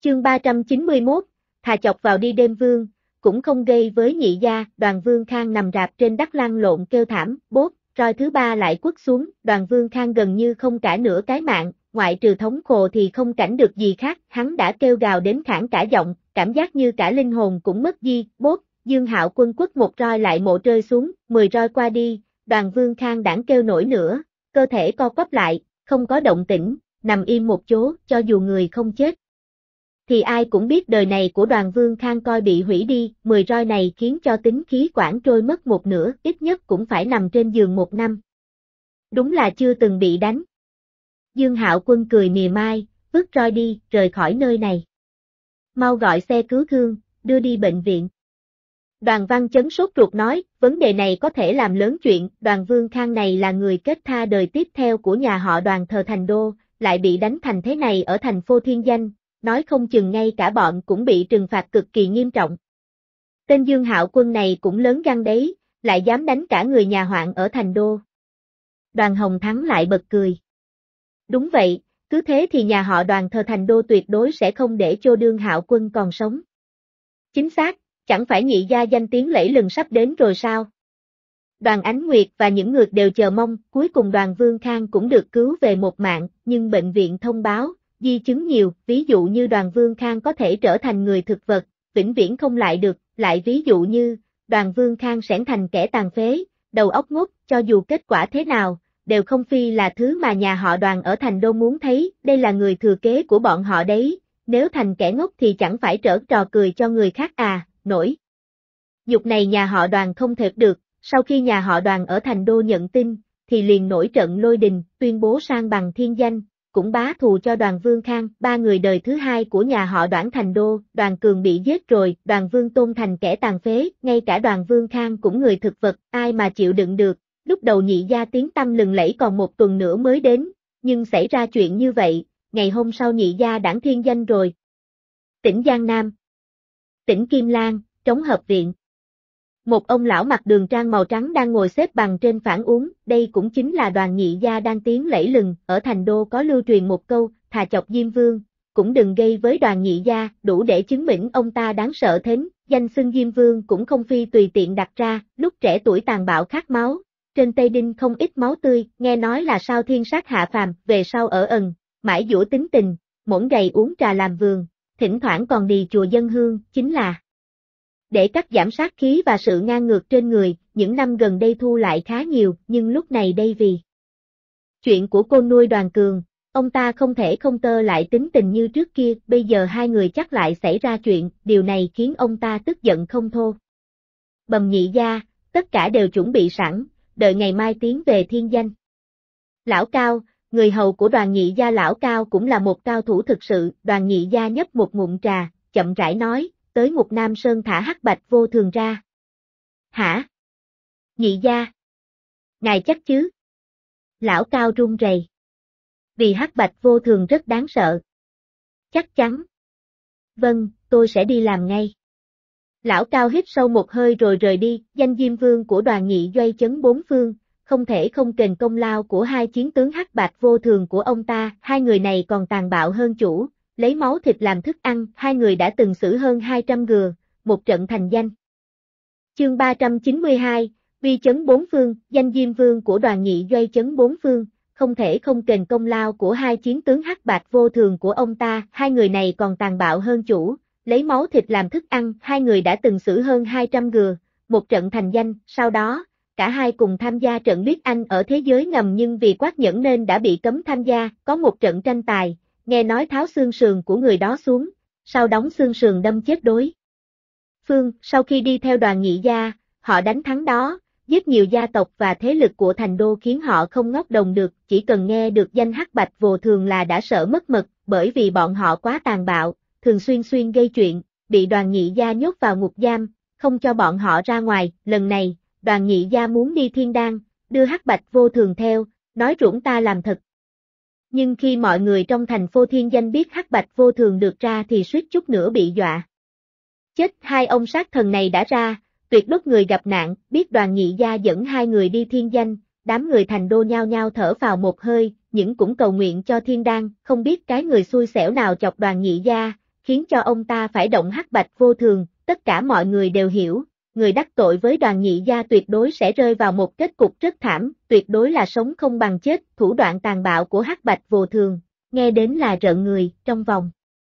Chương 391, thà chọc vào đi đêm vương, cũng không gây với nhị gia. Đoàn Vương Khang nằm rạp trên đất lăn lộn kêu thảm, bốp, roi thứ ba lại quất xuống. Đoàn Vương Khang gần như không cả nửa cái mạng, ngoại trừ thống khổ thì không cảnh được gì khác. Hắn đã kêu gào đến khản cả giọng, cảm giác như cả linh hồn cũng mất di, bốp. Dương Hạo Quân quất một roi lại mộ rơi xuống, 10 roi qua đi, Đoàn Vương Khang đãng kêu nổi nữa, cơ thể co quắp lại, không có động tĩnh, nằm im một chỗ. Cho dù người không chết thì ai cũng biết đời này của Đoàn Vương Khang coi bị hủy đi. 10 roi này khiến cho tính khí quản trôi mất một nửa, ít nhất cũng phải nằm trên giường 1 năm. Đúng là chưa từng bị đánh. Dương Hạo Quân cười mỉa mai, vứt roi đi, rời khỏi nơi này. Mau gọi xe cứu thương, đưa đi bệnh viện. Đoàn Văn Chấn sốt ruột nói, vấn đề này có thể làm lớn chuyện. Đoàn Vương Khang này là người kết tha đời tiếp theo của nhà họ Đoàn thờ Thành Đô, lại bị đánh thành thế này ở thành phố Thiên Danh, nói không chừng ngay cả bọn cũng bị trừng phạt cực kỳ nghiêm trọng. Tên Dương Hạo Quân này cũng lớn gan đấy, lại dám đánh cả người nhà hoạn ở Thành Đô. Đoàn Hồng Thắng lại bật cười. Đúng vậy, cứ thế thì nhà họ Đoàn thờ Thành Đô tuyệt đối sẽ không để cho Dương Hạo Quân còn sống. Chính xác, chẳng phải nhị gia danh tiếng lẫy lừng sắp đến rồi sao? Đoàn Ánh Nguyệt và những người đều chờ mong, cuối cùng Đoàn Vương Khang cũng được cứu về một mạng, nhưng bệnh viện thông báo, di chứng nhiều, ví dụ như Đoàn Vương Khang có thể trở thành người thực vật, vĩnh viễn không lại được, lại ví dụ như, Đoàn Vương Khang sẽ thành kẻ tàn phế, đầu óc ngốc, cho dù kết quả thế nào, đều không phi là thứ mà nhà họ Đoàn ở Thành Đô muốn thấy. Đây là người thừa kế của bọn họ đấy, nếu thành kẻ ngốc thì chẳng phải trở trò cười cho người khác à. Nổi nhục này nhà họ Đoàn không thể được. Sau khi nhà họ Đoàn ở Thành Đô nhận tin, thì liền nổi trận lôi đình, tuyên bố sang bằng thiên danh, cũng bá thù cho Đoàn Vương Khang. 3 người đời thứ hai của nhà họ Đoàn Thành Đô, Đoàn Cường bị giết rồi, Đoàn Vương Tôn thành kẻ tàn phế, ngay cả Đoàn Vương Khang cũng người thực vật, ai mà chịu đựng được. Lúc đầu nhị gia tiếng tăm lừng lẫy còn 1 tuần nữa mới đến, nhưng xảy ra chuyện như vậy, ngày hôm sau nhị gia đãng thiên danh rồi. Tỉnh Giang Nam, tỉnh Kim Lan, Trống Hợp Viện. Một ông lão mặc đường trang màu trắng đang ngồi xếp bằng trên phản uống, đây cũng chính là Đoàn nhị gia đang tiếng lẫy lừng. Ở Thành Đô có lưu truyền một câu, thà chọc Diêm Vương, cũng đừng gây với Đoàn nhị gia, đủ để chứng minh ông ta đáng sợ thến. Danh xưng Diêm Vương cũng không phi tùy tiện đặt ra, lúc trẻ tuổi tàn bạo khát máu, trên Tây Đinh không ít máu tươi, nghe nói là sao thiên sát hạ phàm, về sau ở ẩn, mãi dũa tính tình, mỗi ngày uống trà làm vườn, thỉnh thoảng còn đi chùa dân hương, chính là để cắt giảm sát khí và sự ngang ngược trên người. Những năm gần đây thu lại khá nhiều, nhưng lúc này đây vì chuyện của cô nuôi Đoàn Cường, ông ta không thể không tơ lại tính tình như trước kia. Bây giờ hai người chắc lại xảy ra chuyện, điều này khiến ông ta tức giận không thô. Bẩm nhị gia, tất cả đều chuẩn bị sẵn, đợi ngày mai tiến về thiên danh. Lão Cao, người hầu của Đoàn nhị gia Lão Cao cũng là một cao thủ thực sự. Đoàn nhị gia nhấp một ngụm trà, chậm rãi nói, tới Ngục Nam Sơn thả Hắc Bạch Vô Thường ra. Hả? Nhị gia? Ngài chắc chứ? Lão Cao run rẩy. Vì Hắc Bạch Vô Thường rất đáng sợ. Chắc chắn. Vâng, tôi sẽ đi làm ngay. Lão Cao hít sâu một hơi rồi rời đi. Danh Diêm Vương của Đoàn nhị doanh chấn 4 phương, không thể không kềnh công lao của 2 chiến tướng Hắc Bạch Vô Thường của ông ta. 2 người này còn tàn bạo hơn chủ, lấy máu thịt làm thức ăn. 2 người đã từng xử hơn 200 ngừa, một trận thành danh. Chương 392, uy chấn 4 phương. Danh Diêm Vương của Đoàn nhị doanh chấn 4 phương, không thể không kềnh công lao của 2 chiến tướng Hắc Bạch Vô Thường của ông ta. 2 người này còn tàn bạo hơn chủ, lấy máu thịt làm thức ăn. 2 người đã từng xử hơn 200 ngừa, một trận thành danh. Sau đó, cả hai cùng tham gia trận Biết Anh ở thế giới ngầm, nhưng vì quát nhẫn nên đã bị cấm tham gia. Có một trận tranh tài, nghe nói tháo xương sườn của người đó xuống, sau đóng xương sườn đâm chết đối phương. Sau khi đi theo Đoàn nhị gia, họ đánh thắng đó, giết nhiều gia tộc và thế lực của Thành Đô khiến họ không ngóc đồng được. Chỉ cần nghe được danh Hắc Bạch Vô Thường là đã sợ mất mật, bởi vì bọn họ quá tàn bạo, thường xuyên gây chuyện, bị Đoàn nhị gia nhốt vào ngục giam, không cho bọn họ ra ngoài. Lần này, Đoàn nhị gia muốn đi Thiên Đan, đưa Hắc Bạch Vô Thường theo, nói rủng ta làm thật. Nhưng khi mọi người trong thành phố Thiên Danh biết Hắc Bạch Vô Thường được ra thì suýt chút nữa bị dọa chết. 2 ông sát thần này đã ra, tuyệt đốt người gặp nạn. Biết Đoàn nhị gia dẫn 2 người đi thiên danh, đám người Thành Đô nhao nhao thở vào một hơi, những cũng cầu nguyện cho Thiên Đan. Không biết cái người xui xẻo nào chọc Đoàn nhị gia, khiến cho ông ta phải động hắc bạch vô thường, tất cả mọi người đều hiểu, người đắc tội với Đoàn Nhị gia tuyệt đối sẽ rơi vào một kết cục rất thảm, tuyệt đối là sống không bằng chết, thủ đoạn tàn bạo của hắc bạch vô thường, nghe đến là rợn người, trong vòng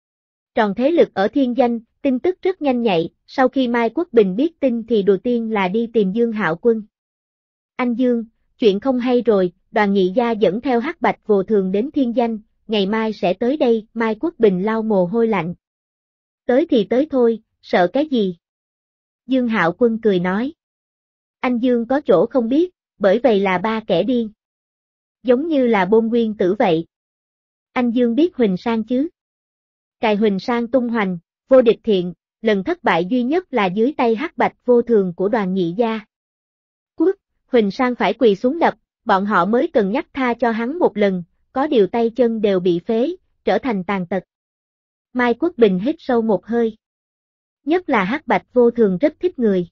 tròn thế lực ở Thiên Danh, tin tức rất nhanh nhạy, sau khi Mai Quốc Bình biết tin thì đầu tiên là đi tìm Dương Hạo Quân. Anh Dương, chuyện không hay rồi, Đoàn Nhị gia dẫn theo hắc bạch vô thường đến Thiên Danh, ngày mai sẽ tới đây, Mai Quốc Bình lau mồ hôi lạnh. Tới thì tới thôi, sợ cái gì? Dương Hạo Quân cười nói. Anh Dương có chỗ không biết, bởi vậy là ba kẻ điên. Giống như là Bôn Nguyên Tử vậy. Anh Dương biết Huỳnh Sang chứ? Cài Huỳnh Sang tung hoành, vô địch thiện, lần thất bại duy nhất là dưới tay hắc bạch vô thường của Đoàn Nhị gia. Quốc, Huỳnh Sang phải quỳ xuống đập, bọn họ mới cần nhắc tha cho hắn một lần, có điều tay chân đều bị phế, trở thành tàn tật. Mai Quốc Bình hít sâu một hơi. Nhất là hắc bạch vô thường rất thích người.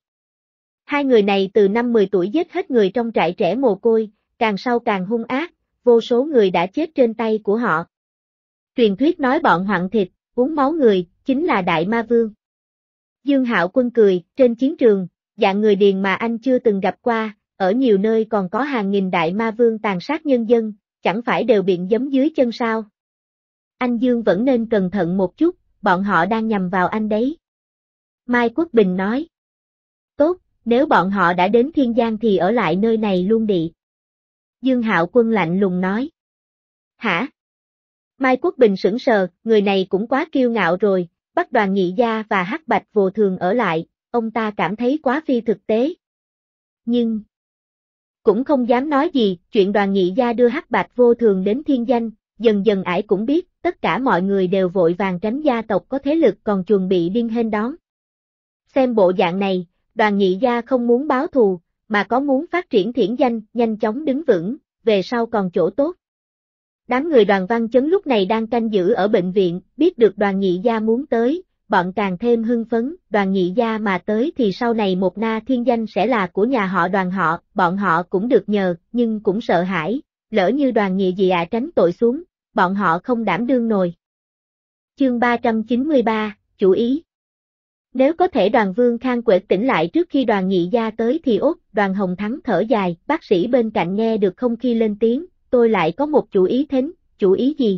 Hai người này từ năm 10 tuổi giết hết người trong trại trẻ mồ côi, càng sau càng hung ác, vô số người đã chết trên tay của họ. Truyền thuyết nói bọn hoặn thịt, uống máu người, chính là Đại Ma Vương. Dương Hạo Quân cười, trên chiến trường, dạng người điền mà anh chưa từng gặp qua, ở nhiều nơi còn có hàng nghìn Đại Ma Vương tàn sát nhân dân, chẳng phải đều bị giấm dưới chân sao? Anh Dương vẫn nên cẩn thận một chút, bọn họ đang nhằm vào anh đấy. Mai Quốc Bình nói. Tốt, nếu bọn họ đã đến Thiên Giang thì ở lại nơi này luôn đi. Dương Hạo Quân lạnh lùng nói. Hả? Mai Quốc Bình sững sờ, người này cũng quá kiêu ngạo rồi, bắt Đoàn Nhị gia và hắc bạch vô thường ở lại, ông ta cảm thấy quá phi thực tế. Nhưng cũng không dám nói gì, chuyện Đoàn Nhị gia đưa hắc bạch vô thường đến Thiên Danh, dần dần ải cũng biết, tất cả mọi người đều vội vàng tránh gia tộc có thế lực còn chuẩn bị điên hên đón. Xem bộ dạng này, Đoàn Nhị gia không muốn báo thù, mà có muốn phát triển Thiển Danh, nhanh chóng đứng vững, về sau còn chỗ tốt. Đám người Đoàn Văn Chấn lúc này đang canh giữ ở bệnh viện, biết được Đoàn Nhị gia muốn tới, bọn càng thêm hưng phấn, Đoàn Nhị gia mà tới thì sau này một na Thiên Danh sẽ là của nhà họ Đoàn họ, bọn họ cũng được nhờ, nhưng cũng sợ hãi, lỡ như Đoàn Nhị gia tránh tội xuống, bọn họ không đảm đương nổi. Chương 393, chủ ý. Nếu có thể Đoàn Vương Khang quệt tỉnh lại trước khi Đoàn Nhị gia tới thì ốt, Đoàn Hồng Thắng thở dài, bác sĩ bên cạnh nghe được không khi lên tiếng, tôi lại có một chủ ý thính, chủ ý gì?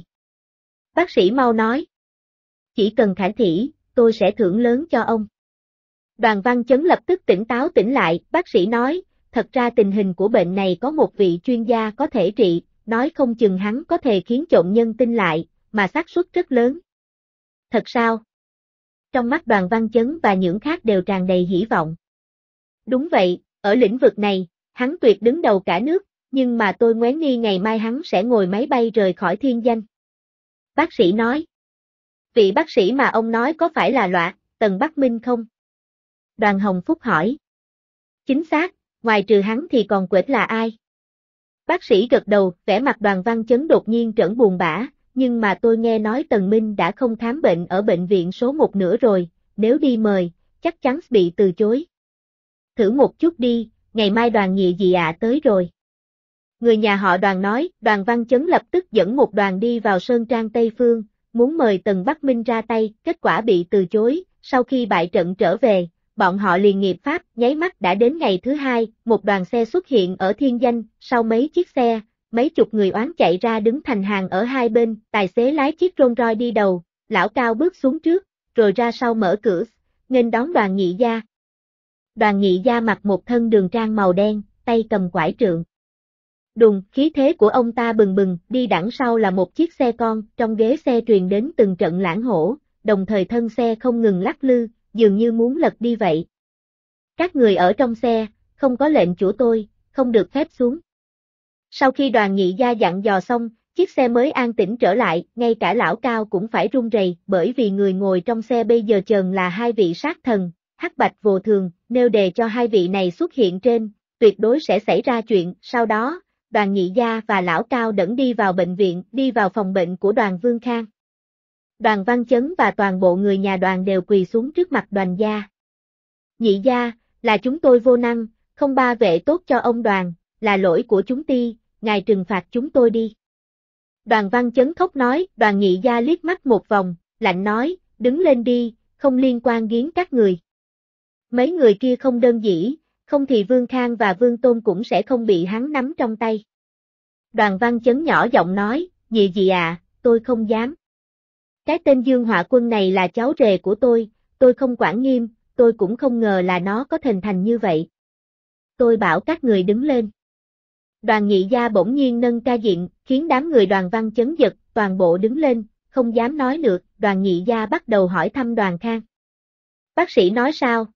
Bác sĩ mau nói. Chỉ cần khả thỉ, tôi sẽ thưởng lớn cho ông. Đoàn Văn Chấn lập tức tỉnh táo tỉnh lại, bác sĩ nói, thật ra tình hình của bệnh này có một vị chuyên gia có thể trị, nói không chừng hắn có thể khiến trộm nhân tin lại, mà xác suất rất lớn. Thật sao? Trong mắt Đoàn Văn Chấn và những khác đều tràn đầy hy vọng. Đúng vậy, ở lĩnh vực này, hắn tuyệt đứng đầu cả nước, nhưng mà tôi ngoén nghi ngày mai hắn sẽ ngồi máy bay rời khỏi Thiên Danh. Bác sĩ nói. Vị bác sĩ mà ông nói có phải là Loạ, Tần Bắc Minh không? Đoàn Hồng Phúc hỏi. Chính xác, ngoài trừ hắn thì còn quệt là ai? Bác sĩ gật đầu, vẻ mặt Đoàn Văn Chấn đột nhiên trở buồn bã, nhưng mà tôi nghe nói Tần Minh đã không khám bệnh ở bệnh viện số 1 nữa rồi, nếu đi mời, chắc chắn bị từ chối. Thử một chút đi, ngày mai Đoàn Nhị gia tới rồi. Người nhà họ Đoàn nói, Đoàn Văn Chấn lập tức dẫn một đoàn đi vào Sơn Trang Tây Phương, muốn mời Tần Bắc Minh ra tay, kết quả bị từ chối, sau khi bại trận trở về, bọn họ liền nghiệp pháp, nháy mắt đã đến ngày thứ hai, một đoàn xe xuất hiện ở Thiên Danh, sau mấy chiếc xe, mấy chục người oán chạy ra đứng thành hàng ở hai bên, tài xế lái chiếc Rolls Royce đi đầu, lão Cao bước xuống trước, rồi ra sau mở cửa, nghênh đón Đoàn Nhị gia. Đoàn Nhị gia mặc một thân đường trang màu đen, tay cầm quải trượng. Đùng, khí thế của ông ta bừng bừng, đi đằng sau là một chiếc xe con, trong ghế xe truyền đến từng trận lãng hổ, đồng thời thân xe không ngừng lắc lư, dường như muốn lật đi vậy. Các người ở trong xe, không có lệnh của tôi, không được phép xuống. Sau khi Đoàn Nhị gia dặn dò xong, chiếc xe mới an tĩnh trở lại, ngay cả lão Cao cũng phải run rẩy, bởi vì người ngồi trong xe bây giờ chờn là hai vị sát thần, hắc bạch vô thường, nếu để cho hai vị này xuất hiện trên, tuyệt đối sẽ xảy ra chuyện, sau đó, Đoàn Nhị gia và lão Cao đẫn đi vào bệnh viện, đi vào phòng bệnh của Đoàn Vương Khang. Đoàn Văn Chấn và toàn bộ người nhà Đoàn đều quỳ xuống trước mặt Đoàn gia. Nhị gia, là chúng tôi vô năng, không ba vệ tốt cho ông Đoàn, là lỗi của chúng ti, ngài trừng phạt chúng tôi đi. Đoàn Văn Chấn khóc nói, Đoàn Nhị gia liếc mắt một vòng, lạnh nói, đứng lên đi, không liên quan đến các người. Mấy người kia không đơn giản, không thì Vương Khang và Vương Tôn cũng sẽ không bị hắn nắm trong tay. Đoàn Văn Chấn nhỏ giọng nói, nhị gì à, tôi không dám. Cái tên Dương Họa Quân này là cháu rể của tôi không quản nghiêm, tôi cũng không ngờ là nó có thành thành như vậy. Tôi bảo các người đứng lên. Đoàn Nhị Gia bỗng nhiên nâng ca diện, khiến đám người Đoàn Văn Chấn giật, toàn bộ đứng lên, không dám nói được, Đoàn Nhị Gia bắt đầu hỏi thăm Đoàn Khang. Bác sĩ nói sao?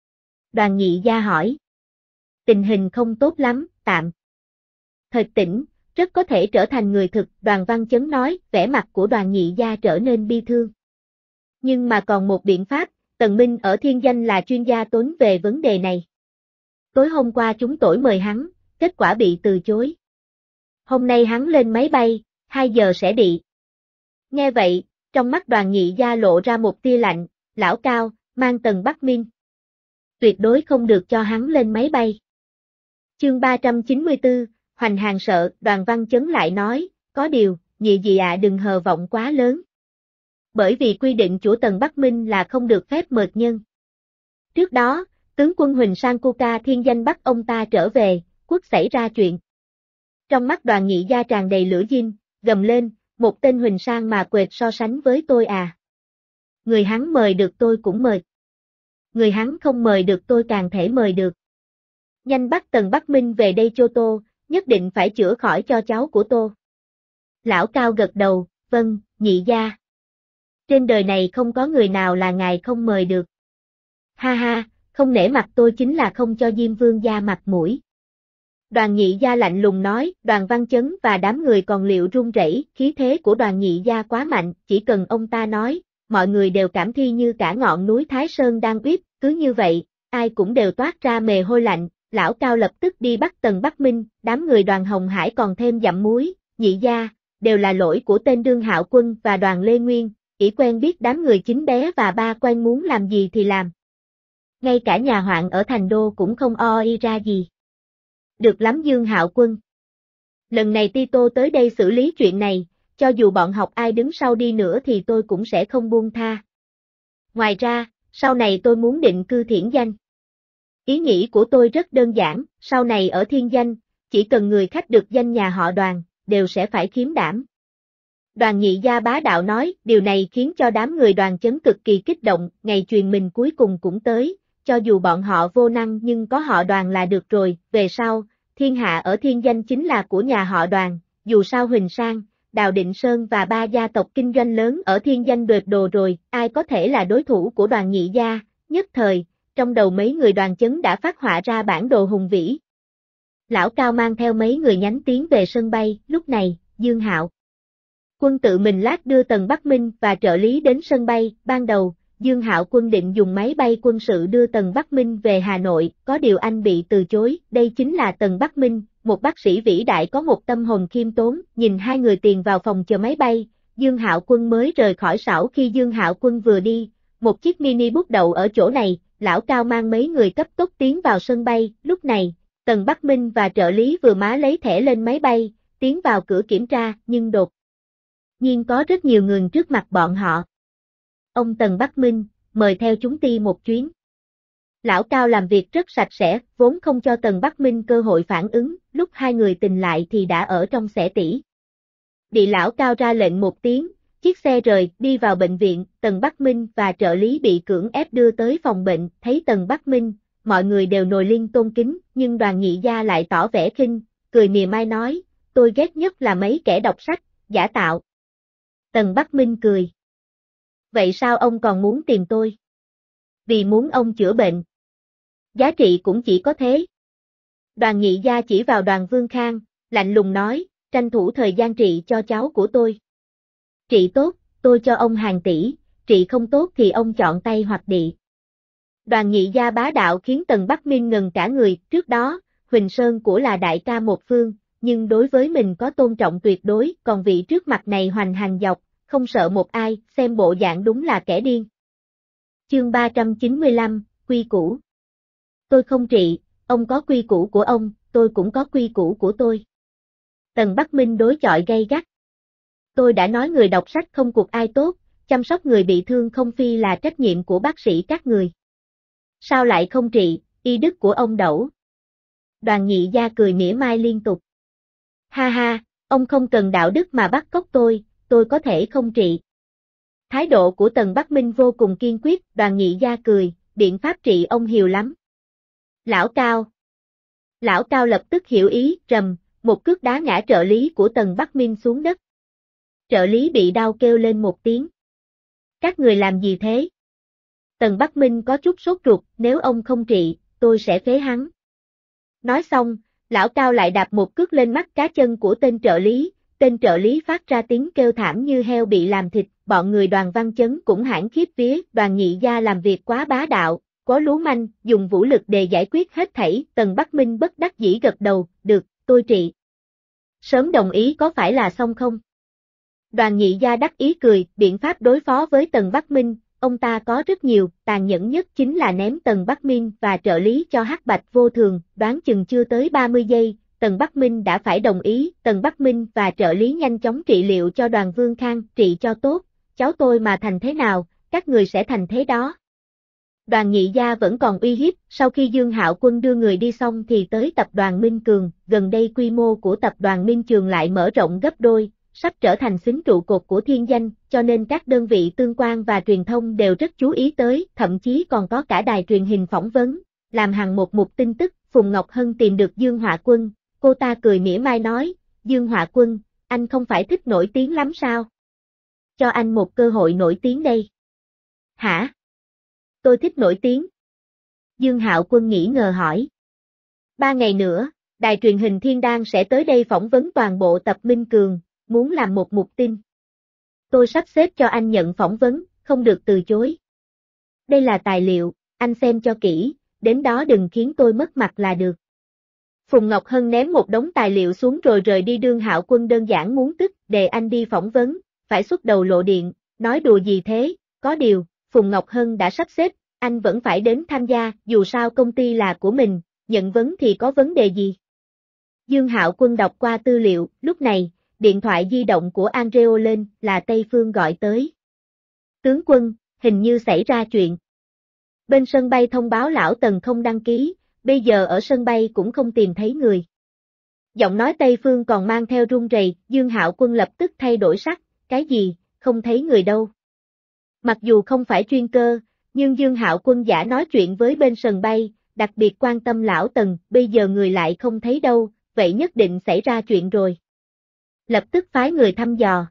Đoàn Nhị Gia hỏi. Tình hình không tốt lắm, tạm thời tỉnh, rất có thể trở thành người thực, Đoàn Văn Chấn nói, vẻ mặt của Đoàn Nhị Gia trở nên bi thương. Nhưng mà còn một biện pháp, Tần Minh ở Thiên Danh là chuyên gia tốn về vấn đề này. Tối hôm qua chúng tôi mời hắn, kết quả bị từ chối. Hôm nay hắn lên máy bay, 2 giờ sẽ đi. Nghe vậy, trong mắt Đoàn Nhị Gia lộ ra một tia lạnh, lão Cao, mang Tần Bắc Minh. Tuyệt đối không được cho hắn lên máy bay. Chương 394, Hoành Hàng sợ, Đoàn Văn Chấn lại nói, có điều, nhị gì ạ đừng hờ vọng quá lớn. Bởi vì quy định của Tần Bắc Minh là không được phép mời nhân. Trước đó, tướng quân Huỳnh Sang Kuka Thiên Danh bắt ông ta trở về, quốc xảy ra chuyện. Trong mắt Đoàn Nhị Gia tràn đầy lửa diêm, gầm lên, một tên Huỳnh Sang mà quệt so sánh với tôi à. Người hắn mời được tôi cũng mời. Người hắn không mời được tôi càng thể mời được. Nhanh bắt Tần Bắc Minh về đây cho tôi, nhất định phải chữa khỏi cho cháu của tôi. Lão Cao gật đầu, vâng, Nhị Gia. Trên đời này không có người nào là ngài không mời được. Ha ha, không nể mặt tôi chính là không cho Diêm Vương gia mặt mũi. Đoàn Nhị Gia lạnh lùng nói, Đoàn Văn Chấn và đám người còn liệu run rẩy, khí thế của Đoàn Nhị Gia quá mạnh, chỉ cần ông ta nói, mọi người đều cảm thi như cả ngọn núi Thái Sơn đang uýp, cứ như vậy, ai cũng đều toát ra mồ hôi lạnh. Lão Cao lập tức đi bắt Tần Bắc Minh, đám người Đoàn Hồng Hải còn thêm dặm muối, Nhị Gia, đều là lỗi của tên Đương Hạo Quân và Đoàn Lê Nguyên, ỷ quen biết đám người chính bé và ba quen muốn làm gì thì làm. Ngay cả nhà hoạn ở Thành Đô cũng không oi ra gì. Được lắm Dương Hạo Quân. Lần này Tito tới đây xử lý chuyện này, cho dù bọn học ai đứng sau đi nữa thì tôi cũng sẽ không buông tha. Ngoài ra, sau này tôi muốn định cư Thiển Danh. Ý nghĩ của tôi rất đơn giản, sau này ở Thiên Danh, chỉ cần người khách được danh nhà họ Đoàn, đều sẽ phải khiếm đảm. Đoàn Nhị Gia bá đạo nói, điều này khiến cho đám người Đoàn Chấn cực kỳ kích động, ngày truyền mình cuối cùng cũng tới, cho dù bọn họ vô năng nhưng có họ Đoàn là được rồi, về sau, thiên hạ ở Thiên Danh chính là của nhà họ Đoàn, dù sao Huỳnh Sang, Đào Định Sơn và ba gia tộc kinh doanh lớn ở Thiên Danh đoạt đồ rồi, ai có thể là đối thủ của Đoàn Nhị Gia, nhất thời. Trong đầu mấy người Đoàn Chấn đã phát họa ra bản đồ hùng vĩ. Lão Cao mang theo mấy người nhánh tiến về sân bay, lúc này, Dương Hạo Quân tự mình lát đưa Tần Bắc Minh và trợ lý đến sân bay, ban đầu, Dương Hạo Quân định dùng máy bay quân sự đưa Tần Bắc Minh về Hà Nội, có điều anh bị từ chối, đây chính là Tần Bắc Minh, một bác sĩ vĩ đại có một tâm hồn khiêm tốn, nhìn hai người tiền vào phòng chờ máy bay, Dương Hạo Quân mới rời khỏi sảo khi Dương Hạo Quân vừa đi, một chiếc mini bus đậu ở chỗ này. Lão Cao mang mấy người cấp tốc tiến vào sân bay, lúc này, Tần Bắc Minh và trợ lý vừa má lấy thẻ lên máy bay, tiến vào cửa kiểm tra, nhưng đột nhiên có rất nhiều người trước mặt bọn họ. Ông Tần Bắc Minh, mời theo chúng ti một chuyến. Lão Cao làm việc rất sạch sẽ, vốn không cho Tần Bắc Minh cơ hội phản ứng, lúc hai người tình lại thì đã ở trong xẻ tỉ. Bị Lão Cao ra lệnh một tiếng, chiếc xe rời, đi vào bệnh viện, Tần Bắc Minh và trợ lý bị cưỡng ép đưa tới phòng bệnh, thấy Tần Bắc Minh, mọi người đều nổi liên tôn kính, nhưng Đoàn Nhị Gia lại tỏ vẻ khinh, cười mỉa mai nói, tôi ghét nhất là mấy kẻ đọc sách, giả tạo. Tần Bắc Minh cười. Vậy sao ông còn muốn tìm tôi? Vì muốn ông chữa bệnh. Giá trị cũng chỉ có thế. Đoàn Nhị Gia chỉ vào Đoàn Vương Khang, lạnh lùng nói, tranh thủ thời gian trị cho cháu của tôi. Trị tốt, tôi cho ông hàng tỷ, trị không tốt thì ông chọn tay hoặc địa. Đoàn Nhị Gia bá đạo khiến Tần Bắc Minh ngần cả người, trước đó, Huỳnh Sơn của là đại ca một phương, nhưng đối với mình có tôn trọng tuyệt đối, còn vị trước mặt này hoành hành dọc, không sợ một ai, xem bộ dạng đúng là kẻ điên. Chương 395, quy củ. Tôi không trị, ông có quy củ của ông, tôi cũng có quy củ của tôi. Tần Bắc Minh đối chọi gay gắt. Tôi đã nói người đọc sách không cuộc ai tốt, chăm sóc người bị thương không phi là trách nhiệm của bác sĩ các người. Sao lại không trị, y đức của ông Đẩu? Đoàn Nhị Gia cười mỉa mai liên tục. Ha ha, ông không cần đạo đức mà bắt cóc tôi có thể không trị. Thái độ của Tần Bắc Minh vô cùng kiên quyết, Đoàn Nhị Gia cười, biện pháp trị ông hiều lắm. Lão Cao. Lão Cao lập tức hiểu ý, rầm, một cước đá ngã trợ lý của Tần Bắc Minh xuống đất. Trợ lý bị đau kêu lên một tiếng. Các người làm gì thế? Tần Bắc Minh có chút sốt ruột, nếu ông không trị, tôi sẽ phế hắn. Nói xong, lão Cao lại đạp một cước lên mắt cá chân của tên trợ lý phát ra tiếng kêu thảm như heo bị làm thịt, bọn người Đoàn Văn Chấn cũng hãn khiếp vía, Đoàn Nhị Gia làm việc quá bá đạo, quá lú manh, dùng vũ lực để giải quyết hết thảy, Tần Bắc Minh bất đắc dĩ gật đầu, được, tôi trị. Sớm đồng ý có phải là xong không? Đoàn Nhị Gia đắc ý cười, biện pháp đối phó với Tần Bắc Minh, ông ta có rất nhiều, tàn nhẫn nhất chính là ném Tần Bắc Minh và trợ lý cho Hắc Bạch Vô Thường, đoán chừng chưa tới 30 giây, Tần Bắc Minh đã phải đồng ý, Tần Bắc Minh và trợ lý nhanh chóng trị liệu cho Đoàn Vương Khang, trị cho tốt, cháu tôi mà thành thế nào, các người sẽ thành thế đó. Đoàn Nhị Gia vẫn còn uy hiếp, sau khi Dương Hạo Quân đưa người đi xong thì tới tập đoàn Minh Cường, gần đây quy mô của tập đoàn Minh Trường lại mở rộng gấp đôi, sắp trở thành xính trụ cột của Thiên Danh, cho nên các đơn vị tương quan và truyền thông đều rất chú ý tới, thậm chí còn có cả đài truyền hình phỏng vấn, làm hằng một mục tin tức, Phùng Ngọc Hân tìm được Dương Họa Quân, cô ta cười mỉa mai nói, Dương Họa Quân, anh không phải thích nổi tiếng lắm sao? Cho anh một cơ hội nổi tiếng đây. Hả? Tôi thích nổi tiếng. Dương Hạo Quân nghi ngờ hỏi. 3 ngày nữa, đài truyền hình Thiên Đan sẽ tới đây phỏng vấn toàn bộ tập Minh Cường, muốn làm một mục tin. Tôi sắp xếp cho anh nhận phỏng vấn, không được từ chối. Đây là tài liệu, anh xem cho kỹ, đến đó đừng khiến tôi mất mặt là được. Phùng Ngọc Hân ném một đống tài liệu xuống rồi rời đi. Dương Hạo Quân đơn giản muốn tức, để anh đi phỏng vấn, phải xuất đầu lộ điện, nói đùa gì thế, có điều, Phùng Ngọc Hân đã sắp xếp, anh vẫn phải đến tham gia, dù sao công ty là của mình, nhận vấn thì có vấn đề gì. Dương Hạo Quân đọc qua tư liệu, lúc này, điện thoại di động của Andreo lên, là Tây Phương gọi tới. Tướng quân, hình như xảy ra chuyện. Bên sân bay thông báo lão Tần không đăng ký, bây giờ ở sân bay cũng không tìm thấy người. Giọng nói Tây Phương còn mang theo run rẩy, Dương Hạo Quân lập tức thay đổi sắc, cái gì, không thấy người đâu. Mặc dù không phải chuyên cơ, nhưng Dương Hạo Quân giả nói chuyện với bên sân bay, đặc biệt quan tâm lão Tần, bây giờ người lại không thấy đâu, vậy nhất định xảy ra chuyện rồi. Lập tức phái người thăm dò.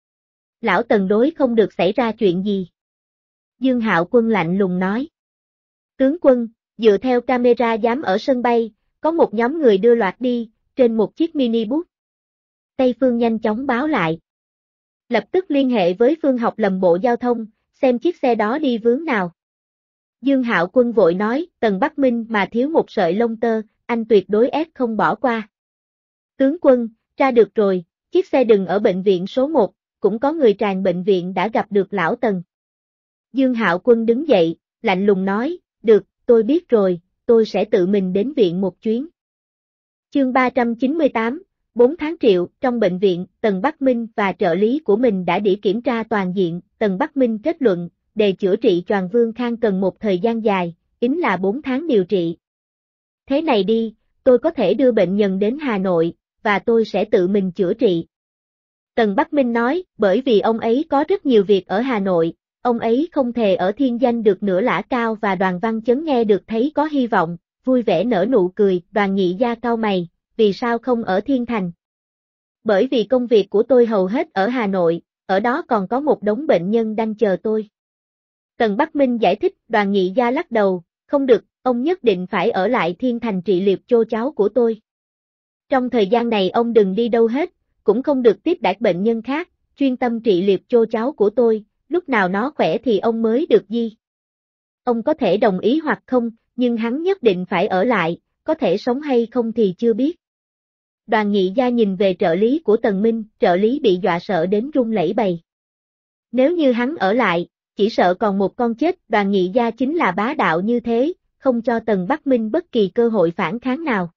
Lão Tần đối không được xảy ra chuyện gì. Dương Hạo Quân lạnh lùng nói. Tướng quân, dựa theo camera giám ở sân bay, có một nhóm người đưa loạt đi, trên một chiếc mini bus. Tây Phương nhanh chóng báo lại. Lập tức liên hệ với Phương Học Lầm Bộ Giao thông, xem chiếc xe đó đi vướng nào. Dương Hạo Quân vội nói, Tần Bắc Minh mà thiếu một sợi lông tơ, anh tuyệt đối ép không bỏ qua. Tướng quân, ra được rồi, chiếc xe đừng ở bệnh viện số 1, cũng có người tràn bệnh viện đã gặp được lão Tần. Dương Hạo Quân đứng dậy, lạnh lùng nói, được, tôi biết rồi, tôi sẽ tự mình đến viện một chuyến. Chương 398, 4 tháng triệu, trong bệnh viện, Tần Bắc Minh và trợ lý của mình đã đi kiểm tra toàn diện, Tần Bắc Minh kết luận, để chữa trị Đoàn Vương Khang cần một thời gian dài, ính là 4 tháng điều trị. Thế này đi, tôi có thể đưa bệnh nhân đến Hà Nội, và tôi sẽ tự mình chữa trị. Tần Bắc Minh nói, bởi vì ông ấy có rất nhiều việc ở Hà Nội, ông ấy không thể ở Thiên Danh được nữa. Lã Cao và Đoàn Văn Chấn nghe được thấy có hy vọng, vui vẻ nở nụ cười, Đoàn Nhị Gia cau mày, vì sao không ở Thiên Thành? Bởi vì công việc của tôi hầu hết ở Hà Nội, ở đó còn có một đống bệnh nhân đang chờ tôi. Tần Bắc Minh giải thích, Đoàn Nhị Gia lắc đầu, không được, ông nhất định phải ở lại Thiên Thành trị liệu cho cháu của tôi. Trong thời gian này ông đừng đi đâu hết, cũng không được tiếp đãi bệnh nhân khác, chuyên tâm trị liệu cho cháu của tôi, lúc nào nó khỏe thì ông mới được đi. Ông có thể đồng ý hoặc không, nhưng hắn nhất định phải ở lại, có thể sống hay không thì chưa biết. Đoàn Nhị Gia nhìn về trợ lý của Tần Minh, trợ lý bị dọa sợ đến run lẩy bẩy. Nếu như hắn ở lại, chỉ sợ còn một con chết, Đoàn Nhị Gia chính là bá đạo như thế, không cho Tần Bắc Minh bất kỳ cơ hội phản kháng nào.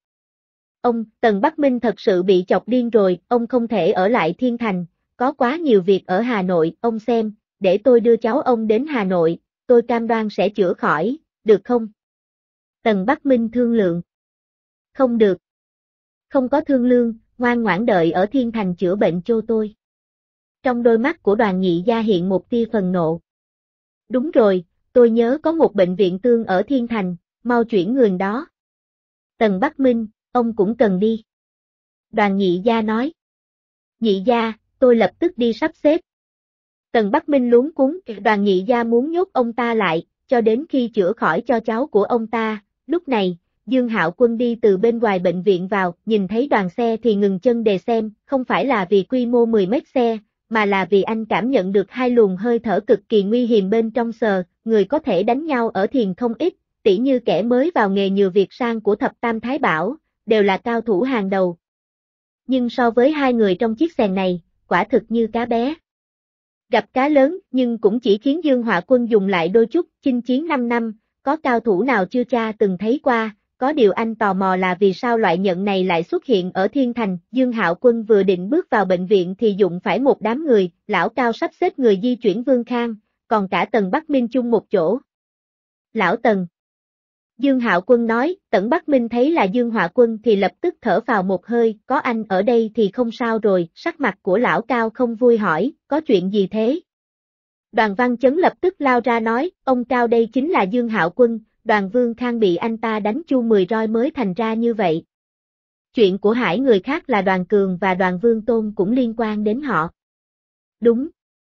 Tần Bắc Minh thật sự bị chọc điên rồi, ông không thể ở lại Thiên Thành, có quá nhiều việc ở Hà Nội, ông xem, để tôi đưa cháu ông đến Hà Nội, tôi cam đoan sẽ chữa khỏi, được không? Tần Bắc Minh thương lượng. Không được. Không có thương lương, ngoan ngoãn đợi ở Thiên Thành chữa bệnh cho tôi. Trong đôi mắt của Đoàn Nhị Gia hiện một tia phần nộ. Đúng rồi, tôi nhớ có một bệnh viện tương ở Thiên Thành, mau chuyển người đó. Tần Bắc Minh, ông cũng cần đi. Đoàn Nhị Gia nói. Nhị Gia, tôi lập tức đi sắp xếp. Tần Bắc Minh luống cuống, Đoàn Nhị Gia muốn nhốt ông ta lại, cho đến khi chữa khỏi cho cháu của ông ta. Lúc này, Dương Hạo Quân đi từ bên ngoài bệnh viện vào, nhìn thấy đoàn xe thì ngừng chân đề xem, không phải là vì quy mô 10 mét xe, mà là vì anh cảm nhận được hai luồng hơi thở cực kỳ nguy hiểm bên trong người có thể đánh nhau ở Thiền không ít, tỉ như kẻ mới vào nghề Nhừa Việt Sang của Thập Tam Thái Bảo, đều là cao thủ hàng đầu. Nhưng so với hai người trong chiếc xèn này, quả thực như cá bé. Gặp cá lớn, nhưng cũng chỉ khiến Dương Hạo Quân dùng lại đôi chút, chinh chiến 5 năm, có cao thủ nào chưa cha từng thấy qua, có điều anh tò mò là vì sao loại nhận này lại xuất hiện ở Thiên Thành. Dương Hạo Quân vừa định bước vào bệnh viện thì đụng phải một đám người, lão Cao sắp xếp người di chuyển Vương Khang, còn cả Tần Bắc Minh chung một chỗ. Lão Tần. Dương Hạo Quân nói, Tần Bắc Minh thấy là Dương Hạo Quân thì lập tức thở phào một hơi, có anh ở đây thì không sao rồi, sắc mặt của lão Cao không vui hỏi, có chuyện gì thế? Đoàn Văn Chấn lập tức lao ra nói, ông Cao đây chính là Dương Hạo Quân, Đoàn Vương Khang bị anh ta đánh chu 10 roi mới thành ra như vậy. Chuyện của Hải người khác là Đoàn Cường và Đoàn Vương Tôn cũng liên quan đến họ. Đúng.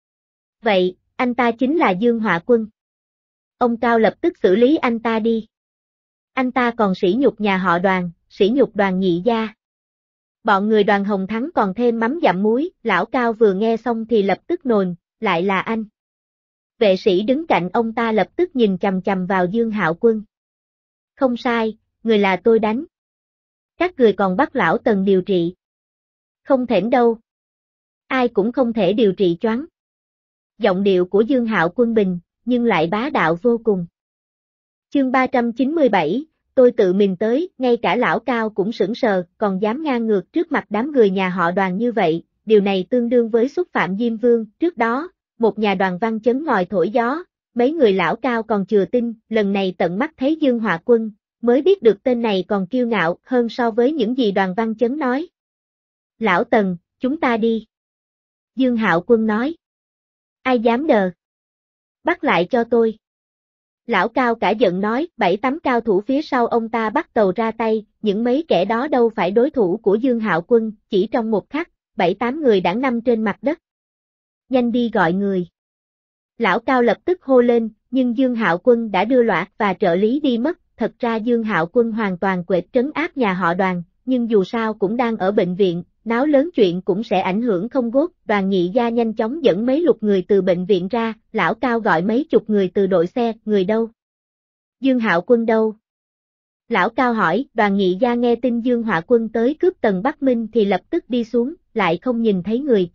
Vậy, anh ta chính là Dương Hạo Quân. Ông Cao lập tức xử lý anh ta đi. Anh ta còn sỉ nhục nhà họ Đoàn, sỉ nhục Đoàn Nhị Gia. Bọn người Đoàn Hồng Thắng còn thêm mắm dặm muối, lão Cao vừa nghe xong thì lập tức nồn, lại là anh. Vệ sĩ đứng cạnh ông ta lập tức nhìn chằm chằm vào Dương Hạo Quân. Không sai, người là tôi đánh. Các người còn bắt lão Tần điều trị. Không thèm đâu. Ai cũng không thể điều trị choáng. Giọng điệu của Dương Hạo Quân bình, nhưng lại bá đạo vô cùng. Chương 397, tôi tự mình tới, ngay cả lão Cao cũng sững sờ, còn dám ngang ngược trước mặt đám người nhà họ Đoàn như vậy, điều này tương đương với xúc phạm Diêm Vương. Trước đó, một nhà Đoàn Văn Chấn ngồi thổi gió, mấy người lão Cao còn chừa tin, lần này tận mắt thấy Dương Hạo Quân, mới biết được tên này còn kiêu ngạo hơn so với những gì Đoàn Văn Chấn nói. Lão Tần, chúng ta đi. Dương Hạo Quân nói. Ai dám đờ? Bắt lại cho tôi. Lão Cao cả giận nói, 7-8 cao thủ phía sau ông ta bắt đầu ra tay, những mấy kẻ đó đâu phải đối thủ của Dương Hạo Quân, chỉ trong một khắc, 7-8 người đã nằm trên mặt đất. Nhanh đi gọi người. Lão Cao lập tức hô lên, nhưng Dương Hạo Quân đã đưa loạt và trợ lý đi mất, thật ra Dương Hạo Quân hoàn toàn quệt trấn áp nhà họ Đoàn, nhưng dù sao cũng đang ở bệnh viện, náo lớn chuyện cũng sẽ ảnh hưởng không tốt. Đoàn Nhị Gia nhanh chóng dẫn mấy lục người từ bệnh viện ra, lão Cao gọi mấy chục người từ đội xe, người đâu? Dương Hạo Quân đâu? Lão Cao hỏi, Đoàn Nhị Gia nghe tin Dương Hạo Quân tới cướp Tần Bắc Minh thì lập tức đi xuống, lại không nhìn thấy người.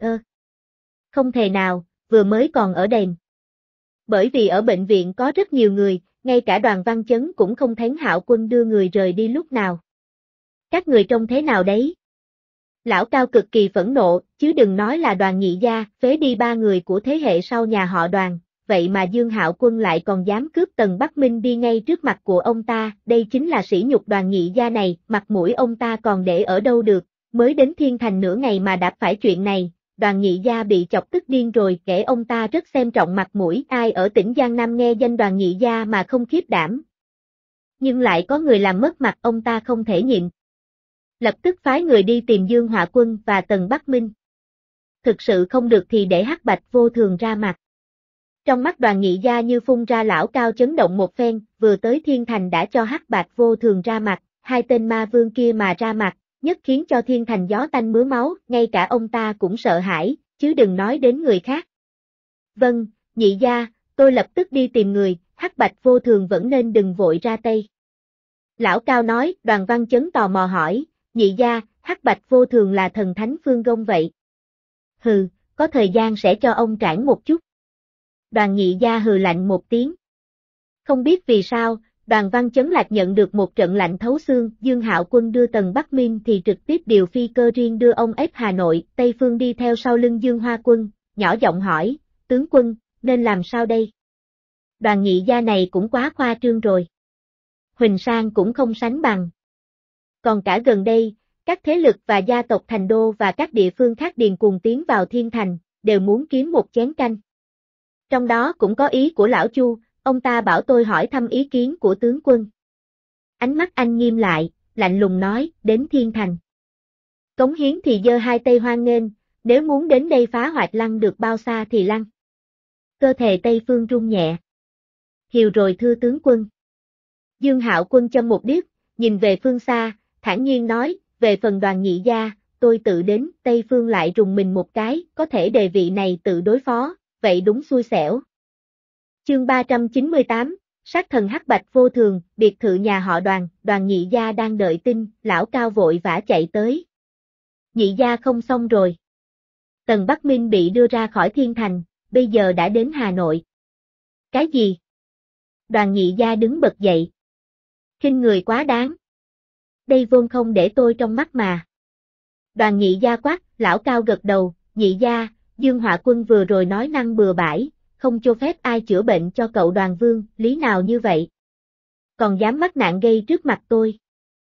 Không thể nào, vừa mới còn ở đền. Bởi vì ở bệnh viện có rất nhiều người, ngay cả Đoàn Văn Chấn cũng không thấy Hạo Quân đưa người rời đi lúc nào. Các người trông thế nào đấy? Lão Cao cực kỳ phẫn nộ, chứ đừng nói là Đoàn Nhị Gia, phế đi 3 người của thế hệ sau nhà họ Đoàn, vậy mà Dương Hạo Quân lại còn dám cướp Tần Bắc Minh đi ngay trước mặt của ông ta, đây chính là sỉ nhục Đoàn Nhị Gia này, mặt mũi ông ta còn để ở đâu được, mới đến Thiên Thành nửa ngày mà đạp phải chuyện này. Đoàn Nhị Gia bị chọc tức điên rồi, kể ông ta rất xem trọng mặt mũi, ai ở tỉnh Giang Nam nghe danh Đoàn Nhị Gia mà không khiếp đảm. Nhưng lại có người làm mất mặt ông ta không thể nhịn. Lập tức phái người đi tìm Dương Hạo Quân và Tần Bắc Minh. Thực sự không được thì để Hắc Bạch Vô Thường ra mặt. Trong mắt Đoàn Nhị Gia như phun ra, lão Cao chấn động một phen, vừa tới Thiên Thành đã cho Hắc Bạch Vô Thường ra mặt, hai tên ma vương kia mà ra mặt, nhất khiến cho Thiên Thành gió tanh mưa máu, ngay cả ông ta cũng sợ hãi, chứ đừng nói đến người khác. Vâng, Nhị Gia, tôi lập tức đi tìm người, Hắc Bạch Vô Thường vẫn nên đừng vội ra tay. Lão Cao nói, Đoàn Văn Chấn tò mò hỏi, Nhị Gia, Hắc Bạch Vô Thường là thần thánh phương công vậy. Hừ, có thời gian sẽ cho ông trải một chút. Đoàn Nhị Gia hừ lạnh một tiếng. Không biết vì sao, Đoàn Văn Chấn Lạc nhận được một trận lạnh thấu xương, Dương Hạo Quân đưa Tần Bắc Minh thì trực tiếp điều phi cơ riêng đưa ông ép Hà Nội, Tây Phương đi theo sau lưng Dương Hoa Quân, nhỏ giọng hỏi, tướng quân, nên làm sao đây? Đoàn Nhị gia này cũng quá khoa trương rồi. Huỳnh Sang cũng không sánh bằng. Còn cả gần đây, các thế lực và gia tộc Thành Đô và các địa phương khác điền cuồng tiến vào Thiên Thành, đều muốn kiếm một chén canh. Trong đó cũng có ý của lão Chu, ông ta bảo tôi hỏi thăm ý kiến của tướng quân. Ánh mắt anh nghiêm lại, lạnh lùng nói, đến Thiên Thành. Cống hiến thì giơ hai tay hoan nghênh, nếu muốn đến đây phá hoạch lăng được bao xa thì lăng. Cơ thể Tây Phương rung nhẹ. Hiểu rồi thưa tướng quân. Dương Hạo Quân châm một điếc, nhìn về phương xa, thản nhiên nói, về phần Đoàn Nhị gia, tôi tự đến. Tây Phương lại rùng mình một cái, có thể đề vị này tự đối phó, vậy đúng xui xẻo. Chương 398, sát thần hắc bạch vô thường, biệt thự nhà họ Đoàn, Đoàn Nhị gia đang đợi tin, lão Cao vội vã chạy tới. Nhị gia không xong rồi. Tần Bắc Minh bị đưa ra khỏi Thiên Thành, bây giờ đã đến Hà Nội. Cái gì? Đoàn Nhị gia đứng bật dậy. Khinh người quá đáng. Đây vốn không để tôi trong mắt mà. Đoàn Nhị gia quát, lão Cao gật đầu, Nhị gia, Dương Họa Quân vừa rồi nói năng bừa bãi, không cho phép ai chữa bệnh cho cậu Đoàn Vương, lý nào như vậy? Còn dám mắc nạn gây trước mặt tôi.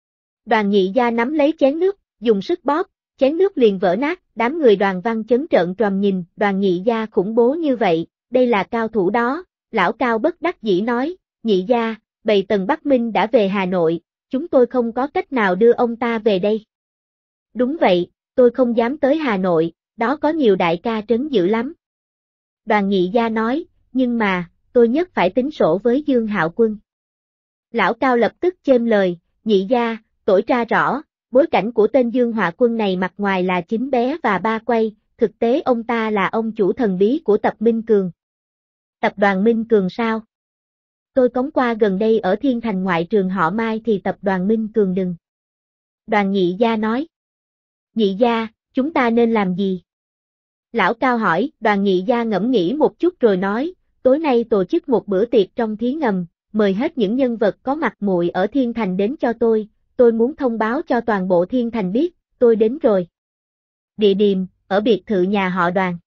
Đoàn Nhị gia nắm lấy chén nước, dùng sức bóp, chén nước liền vỡ nát, đám người Đoàn Văn Chấn trợn tròn nhìn, Đoàn Nhị gia khủng bố như vậy, đây là cao thủ đó. Lão Cao bất đắc dĩ nói, Nhị gia, bầy Tần Bắc Minh đã về Hà Nội, chúng tôi không có cách nào đưa ông ta về đây. Đúng vậy, tôi không dám tới Hà Nội, đó có nhiều đại ca trấn dữ lắm. Đoàn Nhị gia nói, nhưng mà, tôi nhất phải tính sổ với Dương Hạo Quân. Lão Cao lập tức chêm lời, Nhị gia, tuổi tra rõ, bối cảnh của tên Dương Họa Quân này mặt ngoài là chính bé và ba quay, thực tế ông ta là ông chủ thần bí của tập Minh Cường. Tập đoàn Minh Cường sao? Tôi cống qua gần đây ở Thiên Thành ngoại trường họ Mai thì tập đoàn Minh Cường đừng. Đoàn Nhị gia nói. Nhị gia, chúng ta nên làm gì? Lão Cao hỏi, Đoàn Nhị gia ngẫm nghĩ một chút rồi nói, tối nay tổ chức một bữa tiệc trong thí ngầm, mời hết những nhân vật có mặt mũi ở Thiên Thành đến cho tôi muốn thông báo cho toàn bộ Thiên Thành biết, tôi đến rồi. Địa điểm, ở biệt thự nhà họ Đoàn.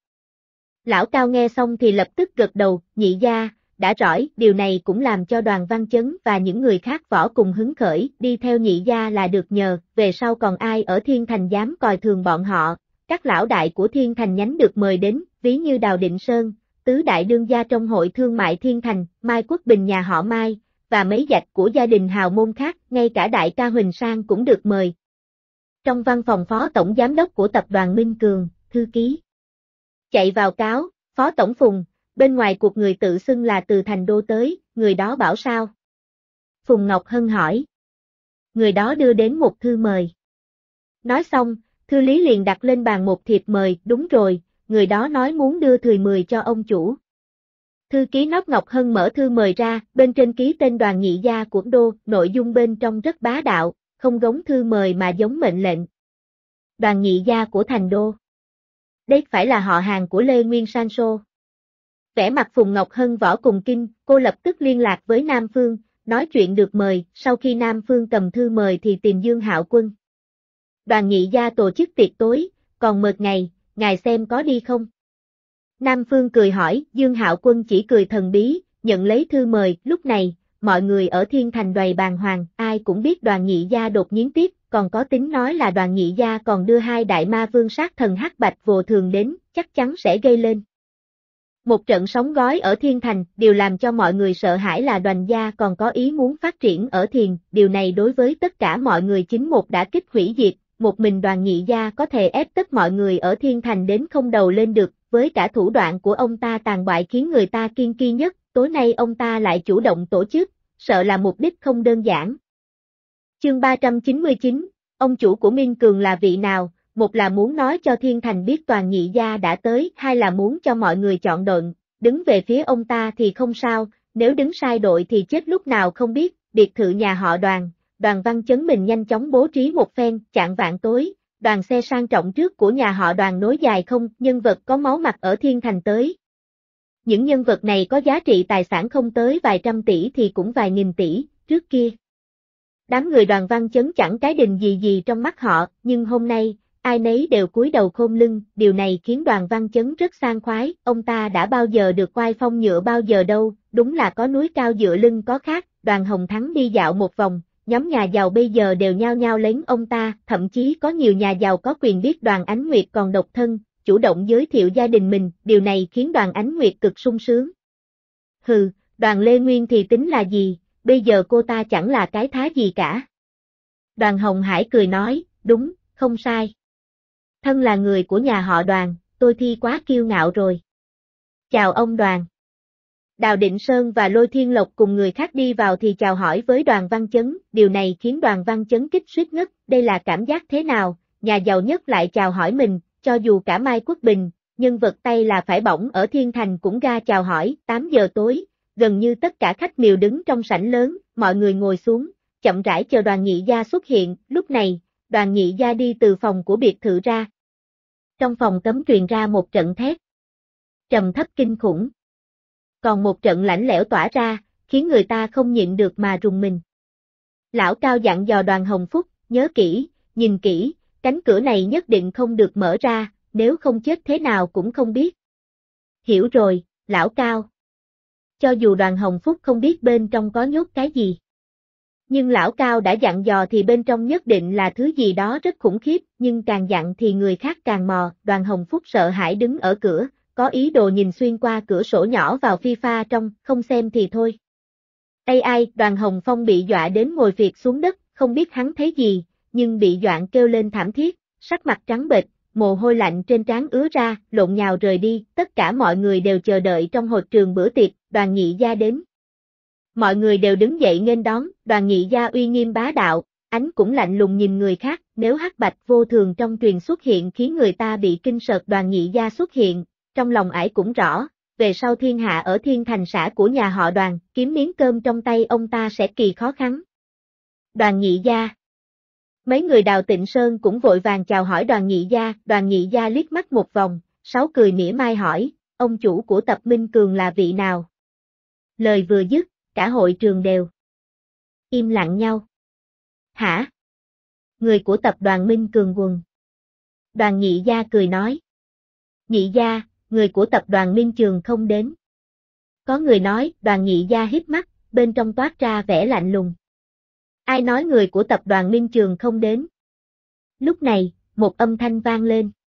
Lão Cao nghe xong thì lập tức gật đầu, Nhị gia, đã rõ, điều này cũng làm cho Đoàn Văn Chấn và những người khác võ cùng hứng khởi, đi theo Nhị gia là được nhờ, về sau còn ai ở Thiên Thành dám coi thường bọn họ. Các lão đại của Thiên Thành nhánh được mời đến, ví như Đào Định Sơn, tứ đại đương gia trong hội thương mại Thiên Thành, Mai Quốc Bình nhà họ Mai, và mấy dạch của gia đình hào môn khác, ngay cả đại ca Huỳnh Sang cũng được mời. Trong văn phòng phó tổng giám đốc của tập đoàn Minh Cường, thư ký chạy vào cáo, phó tổng Phùng, bên ngoài cuộc người tự xưng là từ Thành Đô tới, người đó bảo sao? Phùng Ngọc Hân hỏi. Người đó đưa đến một thư mời. Nói xong, thư lý liền đặt lên bàn một thiệp mời, đúng rồi, người đó nói muốn đưa thười mười cho ông chủ. Thư ký Nóc Ngọc Hân mở thư mời ra, bên trên ký tên Đoàn Nhị gia của Đô, nội dung bên trong rất bá đạo, không giống thư mời mà giống mệnh lệnh. Đoàn Nhị gia của Thành Đô. Đây phải là họ hàng của Lê Nguyên Sanso. Vẻ mặt Phùng Ngọc Hân võ cùng kinh, cô lập tức liên lạc với Nam Phương, nói chuyện được mời, sau khi Nam Phương cầm thư mời thì tìm Dương Hạo Quân. Đoàn Nhị gia tổ chức tiệc tối, còn mệt ngày, ngài xem có đi không? Nam Phương cười hỏi, Dương Hạo Quân chỉ cười thần bí, nhận lấy thư mời, lúc này, mọi người ở Thiên Thành đoầy bàng hoàng, ai cũng biết Đoàn Nhị gia đột nhiên tiếp, còn có tính nói là Đoàn Nhị gia còn đưa hai đại ma vương sát thần hắc bạch vô thường đến, chắc chắn sẽ gây lên một trận sóng gói ở Thiên Thành, điều làm cho mọi người sợ hãi là Đoàn gia còn có ý muốn phát triển ở Thiền, điều này đối với tất cả mọi người chính một đã kích hủy diệt, một mình Đoàn Nhị gia có thể ép tất mọi người ở Thiên Thành đến không đầu lên được, với cả thủ đoạn của ông ta tàn bại khiến người ta kiêng kỵ nhất, tối nay ông ta lại chủ động tổ chức, sợ là mục đích không đơn giản. Chương 399, ông chủ của Minh Cường là vị nào? Một là muốn nói cho Thiên Thành biết Đoàn Nhị gia đã tới, hai là muốn cho mọi người chọn đội, đứng về phía ông ta thì không sao, nếu đứng sai đội thì chết lúc nào không biết, biệt thự nhà họ Đoàn, Đoàn Văn Chấn mình nhanh chóng bố trí một phen, chạng vạng tối, đoàn xe sang trọng trước của nhà họ Đoàn nối dài không, nhân vật có máu mặt ở Thiên Thành tới. Những nhân vật này có giá trị tài sản không tới vài trăm tỷ thì cũng vài nghìn tỷ, trước kia. Đám người Đoàn Văn Chấn chẳng cái đình gì gì trong mắt họ, nhưng hôm nay, ai nấy đều cúi đầu khom lưng, điều này khiến Đoàn Văn Chấn rất sảng khoái, ông ta đã bao giờ được oai phong nhựa bao giờ đâu, đúng là có núi cao dựa lưng có khác. Đoàn Hồng Thắng đi dạo một vòng, nhóm nhà giàu bây giờ đều nhao nhao lén ông ta, thậm chí có nhiều nhà giàu có quyền biết Đoàn Ánh Nguyệt còn độc thân, chủ động giới thiệu gia đình mình, điều này khiến Đoàn Ánh Nguyệt cực sung sướng. Hừ, Đoàn Lê Nguyên thì tính là gì, bây giờ cô ta chẳng là cái thá gì cả. Đoàn Hồng Hải cười nói, đúng, không sai. Thân là người của nhà họ Đoàn, tôi thi quá kiêu ngạo rồi. Chào ông Đoàn. Đào Định Sơn và Lôi Thiên Lộc cùng người khác đi vào thì chào hỏi với Đoàn Văn Chấn, điều này khiến Đoàn Văn Chấn kích suýt ngất, đây là cảm giác thế nào, nhà giàu nhất lại chào hỏi mình, cho dù cả Mai Quốc Bình, nhân vật tay là phải bỏng ở Thiên Thành cũng ra chào hỏi, 8 giờ tối, gần như tất cả khách miều đứng trong sảnh lớn, mọi người ngồi xuống, chậm rãi chờ Đoàn Nhị Gia xuất hiện, lúc này, Đoàn Nhị Gia đi từ phòng của biệt thự ra. Trong phòng cấm truyền ra một trận thét trầm thấp kinh khủng. Còn một trận lạnh lẽo tỏa ra, khiến người ta không nhịn được mà rùng mình. Lão Cao dặn dò Đoàn Hồng Phúc, nhớ kỹ, nhìn kỹ, cánh cửa này nhất định không được mở ra, nếu không chết thế nào cũng không biết. Hiểu rồi, Lão Cao. Cho dù Đoàn Hồng Phúc không biết bên trong có nhốt cái gì. Nhưng Lão Cao đã dặn dò thì bên trong nhất định là thứ gì đó rất khủng khiếp, nhưng càng dặn thì người khác càng mò, Đoàn Hồng Phúc sợ hãi đứng ở cửa, có ý đồ nhìn xuyên qua cửa sổ nhỏ vào phi pha trong, không xem thì thôi. Ai, Đoàn Hồng Phong bị dọa đến ngồi phịch xuống đất, không biết hắn thấy gì, nhưng bị dọa kêu lên thảm thiết, sắc mặt trắng bệch, mồ hôi lạnh trên trán ứa ra, lộn nhào rời đi, tất cả mọi người đều chờ đợi trong hội trường bữa tiệc, Đoàn Nhị Gia đến. Mọi người đều đứng dậy nghênh đón, Đoàn Nhị Gia uy nghiêm bá đạo, ánh cũng lạnh lùng nhìn người khác, nếu hắc bạch vô thường trong truyền xuất hiện khiến người ta bị kinh sợt. Đoàn Nhị Gia xuất hiện, trong lòng ải cũng rõ, về sau thiên hạ ở Thiên Thành xã của nhà họ Đoàn, kiếm miếng cơm trong tay ông ta sẽ kỳ khó khăn. Đoàn Nhị Gia. Mấy người Đào Tịnh Sơn cũng vội vàng chào hỏi Đoàn Nhị Gia liếc mắt một vòng, Sáu cười mỉa mai hỏi, ông chủ của Tập Minh Cường là vị nào? Lời vừa dứt, cả hội trường đều im lặng nhau. Hả? Người của tập đoàn Minh Cường quần. Đoàn Nhị Gia cười nói. Nhị Gia, người của tập đoàn Minh Trường không đến. Có người nói, Đoàn Nhị Gia híp mắt, bên trong toát ra vẻ lạnh lùng. Ai nói người của tập đoàn Minh Trường không đến? Lúc này, một âm thanh vang lên.